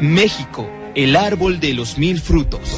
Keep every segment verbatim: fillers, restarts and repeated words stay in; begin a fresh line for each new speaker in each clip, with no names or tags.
México, el árbol de los mil frutos.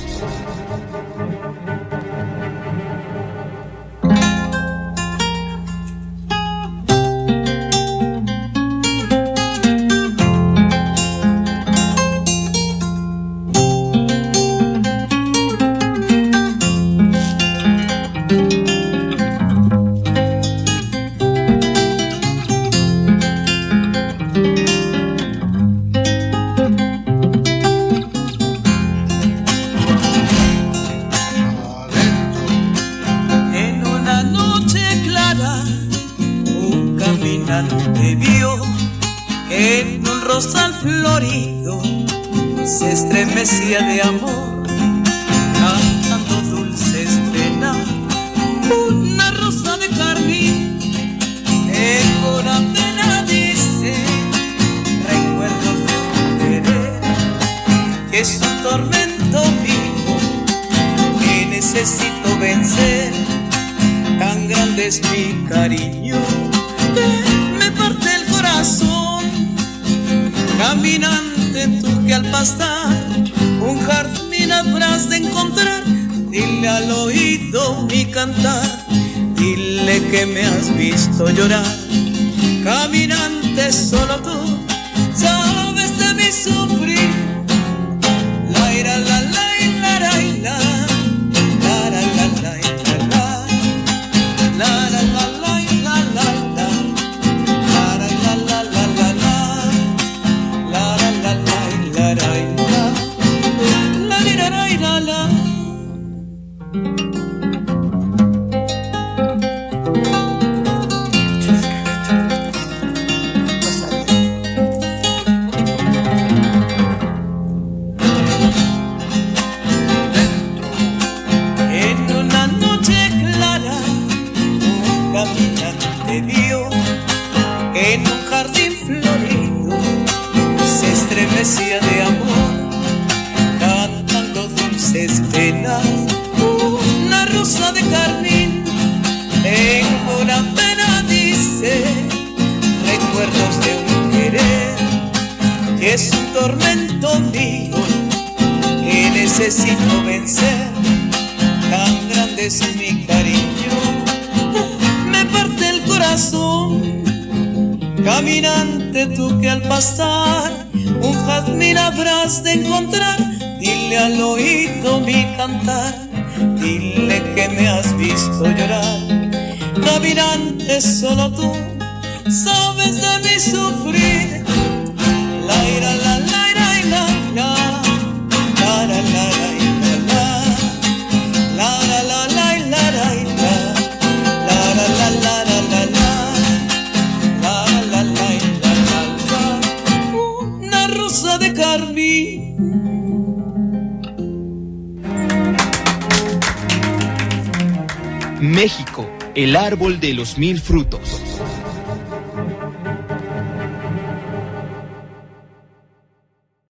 Te vio en un rosal florido, se estremecía de amor, cantando dulces penas, una rosa de carmín, en una pena dice, recuerdos de un querer, que es un tormento vivo, que necesito vencer, tan grande es mi cariño. Me parte el corazón, caminante tú que al pasar un jardín habrás de encontrar, dile al oído mi cantar, dile que me has visto llorar, caminante solo tú sabes de mi sufrir, la ira la la la la la la la la la la la la. De amor, cantando dulces penas, una rosa de carmín, tengo una pena, dice, recuerdos de un querer, que es un tormento mío, que necesito vencer, tan grande es mi cariño, me parte el corazón, caminante tú que al pasar un jazmín habrás de encontrar, dile al oído mi cantar, dile que me has visto llorar, caminante solo tú sabes de mi sufrir, la ira la la ira la la la la la la la la la la la la la. De carmín.
México, el árbol de los mil frutos.